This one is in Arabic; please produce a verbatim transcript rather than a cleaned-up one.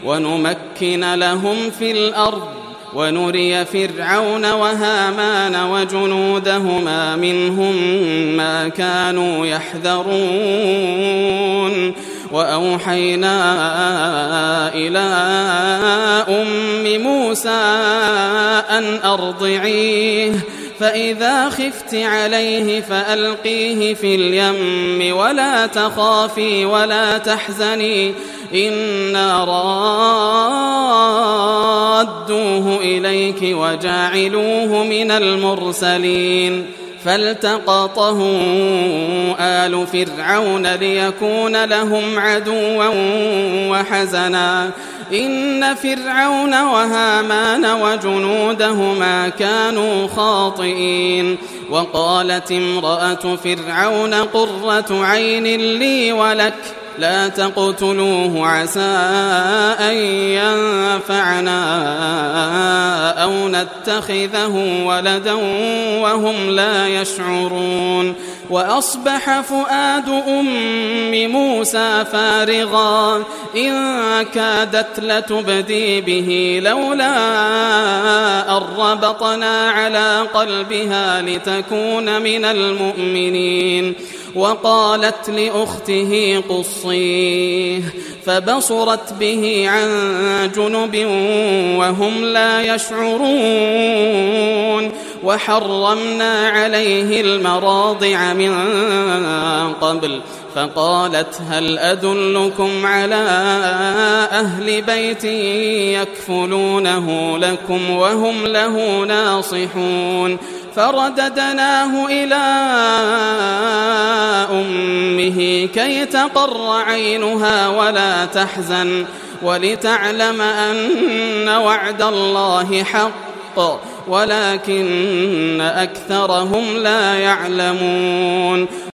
ونمكن لهم في الأرض ونري فرعون وهامان وجنودهما منهم ما كانوا يحذرون وأوحينا إلى أم موسى أن أرضعيه فإذا خفت عليه فألقيه في اليم ولا تخافي ولا تحزني إنا رادوه إليك وجاعلوه من المرسلين فالتقطه آل فرعون ليكون لهم عدوا وحزنا إن فرعون وهامان وجنودهما كانوا خاطئين وقالت امرأة فرعون قرة عين لي ولك لا تقتلوه عسى أن ينفعنا أو نتخذه ولدا وهم لا يشعرون وأصبح فؤاد أم موسى فارغا إن كادت لتبدي به لولا أن ربطنا على قلبها لتكون من المؤمنين وقالت لأخته قصيه فبصرت به عن جنب وهم لا يشعرون وحرمنا عليه المراضع من قبل فقالت هل أدلكم على أهل بيت يكفلونه لكم وهم له ناصحون فرددناه إلى أمه كي تقر عينها ولا تحزن ولتعلم أن وعد الله حق ولكن أكثرهم لا يعلمون